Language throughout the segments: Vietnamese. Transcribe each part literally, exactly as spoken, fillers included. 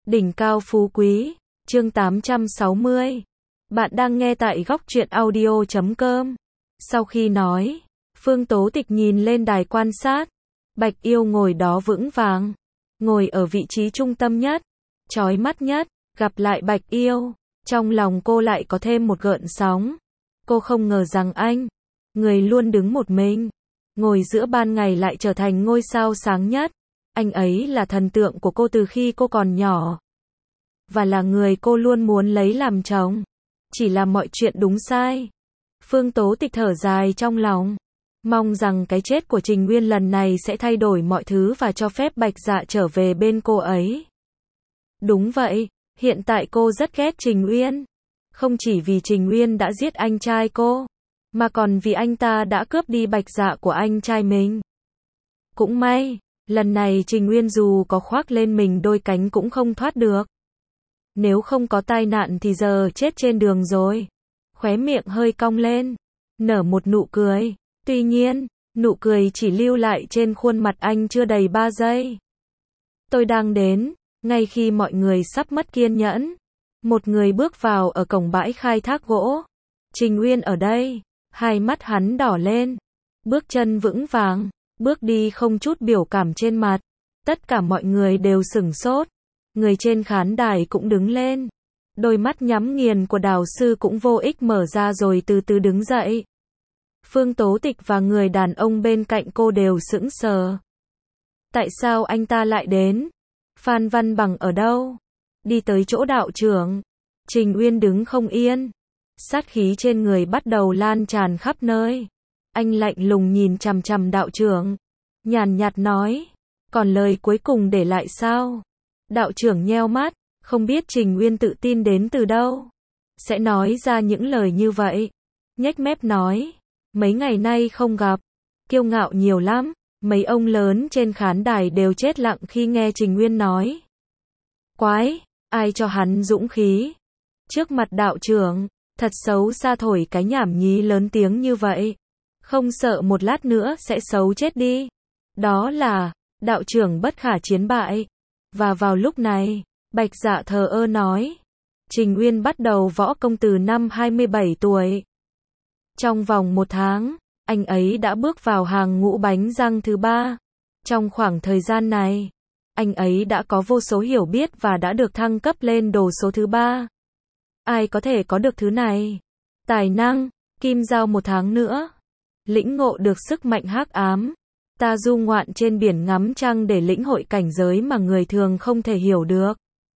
Đỉnh cao phú quý, chương tám trăm sáu mươi. Bạn đang nghe tại góc truyện audio chấm com. Sau khi nói, Phương Tố Tịch nhìn lên đài quan sát. Bạch Yêu ngồi đó vững vàng, ngồi ở vị trí trung tâm nhất, chói mắt nhất. Gặp lại Bạch Yêu, trong lòng cô lại có thêm một gợn sóng. Cô không ngờ rằng anh, người luôn đứng một mình, ngồi giữa ban ngày lại trở thành ngôi sao sáng nhất. Anh ấy là thần tượng của cô từ khi cô còn nhỏ, và là người cô luôn muốn lấy làm chồng. Chỉ là mọi chuyện đúng sai. Phương Tố Tịch thở dài trong lòng, mong rằng cái chết của Trình Uyên lần này sẽ thay đổi mọi thứ và cho phép Bạch Dạ trở về bên cô ấy. Đúng vậy, hiện tại cô rất ghét Trình Uyên. Không chỉ vì Trình Uyên đã giết anh trai cô, mà còn vì anh ta đã cướp đi Bạch Dạ của anh trai mình. Cũng may, lần này Trình Uyên dù có khoác lên mình đôi cánh cũng không thoát được. Nếu không có tai nạn thì giờ chết trên đường rồi. Khóe miệng hơi cong lên, nở một nụ cười. Tuy nhiên, nụ cười chỉ lưu lại trên khuôn mặt anh chưa đầy ba giây. Tôi đang đến, ngay khi mọi người sắp mất kiên nhẫn. Một người bước vào ở cổng bãi khai thác gỗ. Trình Uyên ở đây, hai mắt hắn đỏ lên. Bước chân vững vàng, bước đi không chút biểu cảm trên mặt. Tất cả mọi người đều sửng sốt. Người trên khán đài cũng đứng lên. Đôi mắt nhắm nghiền của Đào sư cũng vô ích mở ra rồi từ từ đứng dậy. Phương Tố Tịch và người đàn ông bên cạnh cô đều sững sờ. Tại sao anh ta lại đến? Phan Văn Bằng ở đâu? Đi tới chỗ đạo trưởng. Trình Uyên đứng không yên. Sát khí trên người bắt đầu lan tràn khắp nơi. Anh lạnh lùng nhìn chằm chằm đạo trưởng, nhàn nhạt nói, còn lời cuối cùng để lại sao? Đạo trưởng nheo mắt, không biết Trình Uyên tự tin đến từ đâu, sẽ nói ra những lời như vậy. Nhếch mép nói, mấy ngày nay không gặp, kiêu ngạo nhiều lắm. Mấy ông lớn trên khán đài đều chết lặng khi nghe Trình Uyên nói. Quái, ai cho hắn dũng khí? Trước mặt đạo trưởng, thật xấu xa thổi cái nhảm nhí lớn tiếng như vậy. Không sợ một lát nữa sẽ xấu chết đi. Đó là, đạo trưởng bất khả chiến bại. Và vào lúc này, Bạch Dạ thờ ơ nói, Trình Uyên bắt đầu võ công từ năm hai mươi bảy tuổi. Trong vòng một tháng, anh ấy đã bước vào hàng ngũ bánh răng thứ ba. Trong khoảng thời gian này, anh ấy đã có vô số hiểu biết và đã được thăng cấp lên đồ số thứ ba. Ai có thể có được thứ này? Tài năng, kim giao một tháng nữa. Lĩnh ngộ được sức mạnh hắc ám. Ta du ngoạn trên biển ngắm trăng để lĩnh hội cảnh giới mà người thường không thể hiểu được.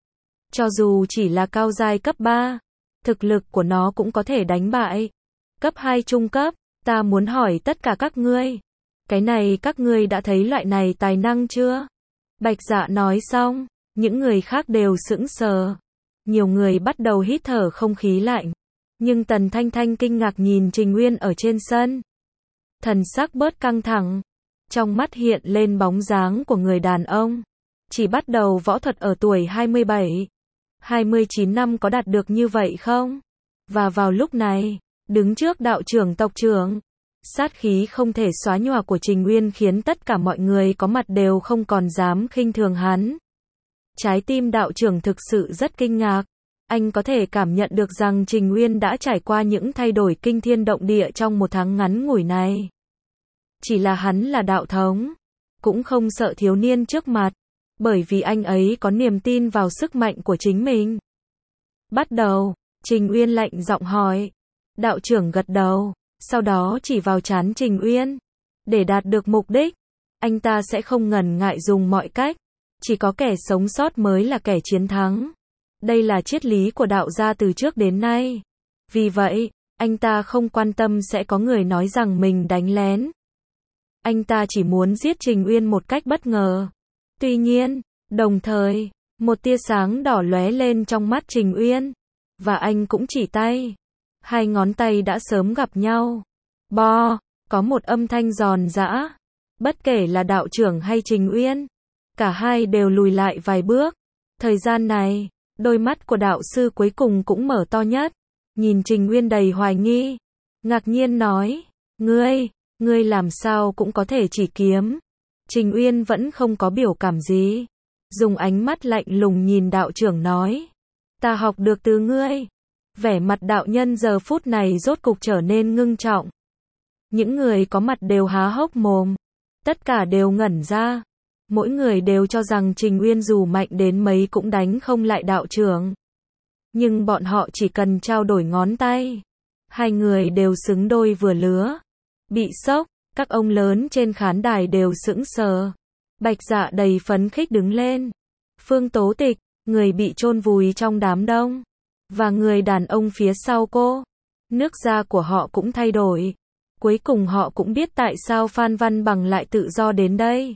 Cho dù chỉ là cao giai cấp ba, thực lực của nó cũng có thể đánh bại cấp hai trung cấp. Ta muốn hỏi tất cả các ngươi, cái này các ngươi đã thấy loại này tài năng chưa? Bạch Dạ nói xong, những người khác đều sững sờ. Nhiều người bắt đầu hít thở không khí lạnh. Nhưng Tần Thanh Thanh kinh ngạc nhìn Trình Uyên ở trên sân. Thần sắc bớt căng thẳng. Trong mắt hiện lên bóng dáng của người đàn ông. Chỉ bắt đầu võ thuật ở tuổi hai mươi bảy. hai mươi chín năm có đạt được như vậy không? Và vào lúc này, đứng trước đạo trưởng tộc trưởng, sát khí không thể xóa nhòa của Trình Uyên khiến tất cả mọi người có mặt đều không còn dám khinh thường hắn. Trái tim đạo trưởng thực sự rất kinh ngạc. Anh có thể cảm nhận được rằng Trình Uyên đã trải qua những thay đổi kinh thiên động địa trong một tháng ngắn ngủi này. Chỉ là hắn là đạo thống, cũng không sợ thiếu niên trước mặt, bởi vì anh ấy có niềm tin vào sức mạnh của chính mình. Bắt đầu, Trình Uyên lạnh giọng hỏi. Đạo trưởng gật đầu, sau đó chỉ vào trán Trình Uyên. Để đạt được mục đích, anh ta sẽ không ngần ngại dùng mọi cách. Chỉ có kẻ sống sót mới là kẻ chiến thắng. Đây là triết lý của đạo gia từ trước đến nay. Vì vậy, anh ta không quan tâm sẽ có người nói rằng mình đánh lén. Anh ta chỉ muốn giết Trình Uyên một cách bất ngờ. Tuy nhiên, đồng thời, một tia sáng đỏ lóe lên trong mắt Trình Uyên. Và anh cũng chỉ tay. Hai ngón tay đã sớm gặp nhau. Bo, có một âm thanh giòn giã. Bất kể là đạo trưởng hay Trình Uyên, cả hai đều lùi lại vài bước. Thời gian này, đôi mắt của đạo sư cuối cùng cũng mở to nhất. Nhìn Trình Uyên đầy hoài nghi. Ngạc nhiên nói, ngươi, ngươi làm sao cũng có thể chỉ kiếm. Trình Uyên vẫn không có biểu cảm gì. dùng ánh mắt lạnh lùng nhìn đạo trưởng nói. Ta học được từ ngươi. Vẻ mặt đạo nhân giờ phút này rốt cục trở nên ngưng trọng. Những người có mặt đều há hốc mồm. Tất cả đều ngẩn ra. Mỗi người đều cho rằng Trình Uyên dù mạnh đến mấy cũng đánh không lại đạo trưởng. Nhưng bọn họ chỉ cần trao đổi ngón tay. Hai người đều xứng đôi vừa lứa. Bị sốc, các ông lớn trên khán đài đều sững sờ. Bạch Dạ đầy phấn khích đứng lên. Phương Tố Tịch, người bị chôn vùi trong đám đông. Và người đàn ông phía sau cô. Nước da của họ cũng thay đổi. Cuối cùng họ cũng biết tại sao Phan Văn Bằng lại tự do đến đây.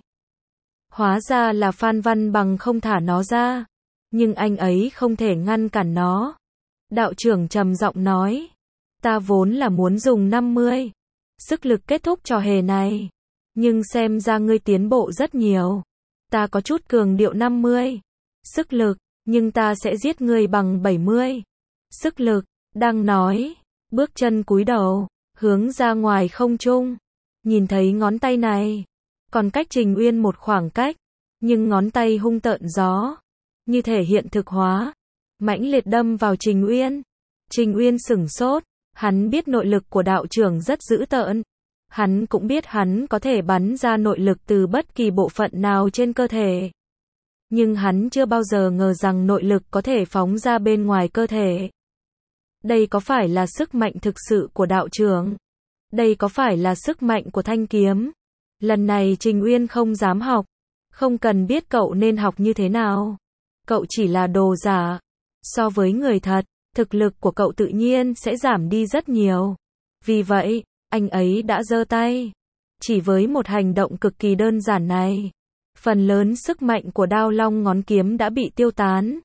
Hóa ra là Phan Văn Bằng không thả nó ra. Nhưng anh ấy không thể ngăn cản nó. Đạo trưởng trầm giọng nói. Ta vốn là muốn dùng năm mươi. Sức lực kết thúc trò hề này. Nhưng xem ra ngươi tiến bộ rất nhiều. Ta có chút cường điệu năm mươi. Sức lực, nhưng ta sẽ giết ngươi bằng bảy mươi. Sức lực, đang nói. Bước chân cúi đầu, hướng ra ngoài không trung. Nhìn thấy ngón tay này. Còn cách Trình Uyên một khoảng cách. Nhưng ngón tay hung tợn gió. Như thể hiện thực hóa. Mãnh liệt đâm vào Trình Uyên. Trình Uyên sửng sốt. Hắn biết nội lực của đạo trưởng rất dữ tợn. Hắn cũng biết hắn có thể bắn ra nội lực từ bất kỳ bộ phận nào trên cơ thể. Nhưng hắn chưa bao giờ ngờ rằng nội lực có thể phóng ra bên ngoài cơ thể. Đây có phải là sức mạnh thực sự của đạo trưởng? Đây có phải là sức mạnh của thanh kiếm? Lần này Trình Uyên không dám học. Không cần biết cậu nên học như thế nào. Cậu chỉ là đồ giả. So với người thật, thực lực của cậu tự nhiên sẽ giảm đi rất nhiều. Vì vậy, anh ấy đã giơ tay. Chỉ với một hành động cực kỳ đơn giản này, phần lớn sức mạnh của đao long ngón kiếm đã bị tiêu tán.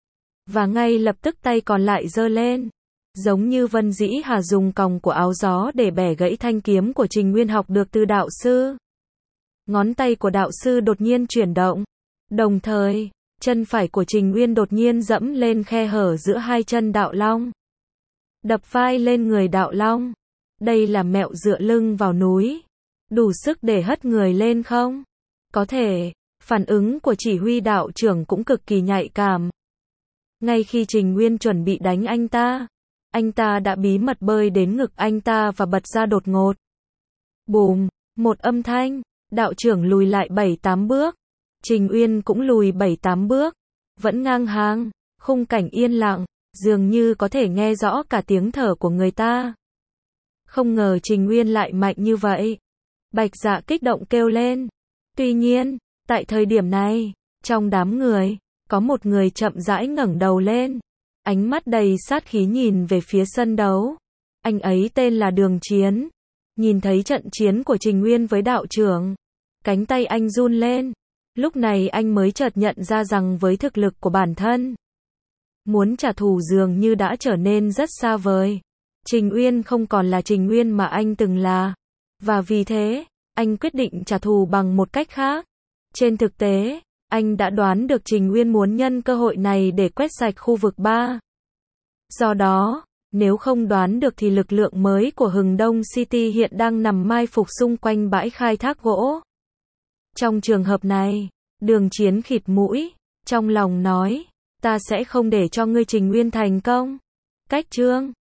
Và ngay lập tức tay còn lại giơ lên. Giống như Vân Dĩ Hà dùng còng của áo gió để bẻ gãy thanh kiếm của Trình Uyên học được từ đạo sư. Ngón tay của đạo sư đột nhiên chuyển động. Đồng thời, chân phải của Trình Uyên đột nhiên dẫm lên khe hở giữa hai chân đạo long. Đập vai lên người đạo long. Đây là mẹo dựa lưng vào núi. Đủ sức để hất người lên không? Có thể, phản ứng của chỉ huy đạo trưởng cũng cực kỳ nhạy cảm. Ngay khi Trình Uyên chuẩn bị đánh anh ta, anh ta đã bí mật bơi đến ngực anh ta và bật ra đột ngột. Bùm, một âm thanh, đạo trưởng lùi lại bảy tám bước. Trình Uyên cũng lùi bảy tám bước. Vẫn ngang hàng, khung cảnh yên lặng, dường như có thể nghe rõ cả tiếng thở của người ta. Không ngờ Trình Uyên lại mạnh như vậy. Bạch Dạ kích động kêu lên. Tuy nhiên, tại thời điểm này, trong đám người, có một người chậm rãi ngẩng đầu lên. Ánh mắt đầy sát khí nhìn về phía sân đấu. Anh ấy tên là Đường Chiến. Nhìn thấy trận chiến của Trình Uyên với đạo trưởng, cánh tay anh run lên. Lúc này anh mới chợt nhận ra rằng với thực lực của bản thân, muốn trả thù dường như đã trở nên rất xa vời. Trình Uyên không còn là Trình Uyên mà anh từng là. Và vì thế, anh quyết định trả thù bằng một cách khác. Trên thực tế, anh đã đoán được Trình Uyên muốn nhân cơ hội này để quét sạch khu vực ba. Do đó, nếu không đoán được thì lực lượng mới của Hừng Đông City hiện đang nằm mai phục xung quanh bãi khai thác gỗ. Trong trường hợp này, Đường Chiến khịt mũi, trong lòng nói, ta sẽ không để cho ngươi Trình Uyên thành công. Cách chương